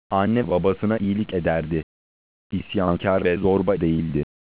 Anne babasına iyilik ederdi. İsyankar ve zorba değildi.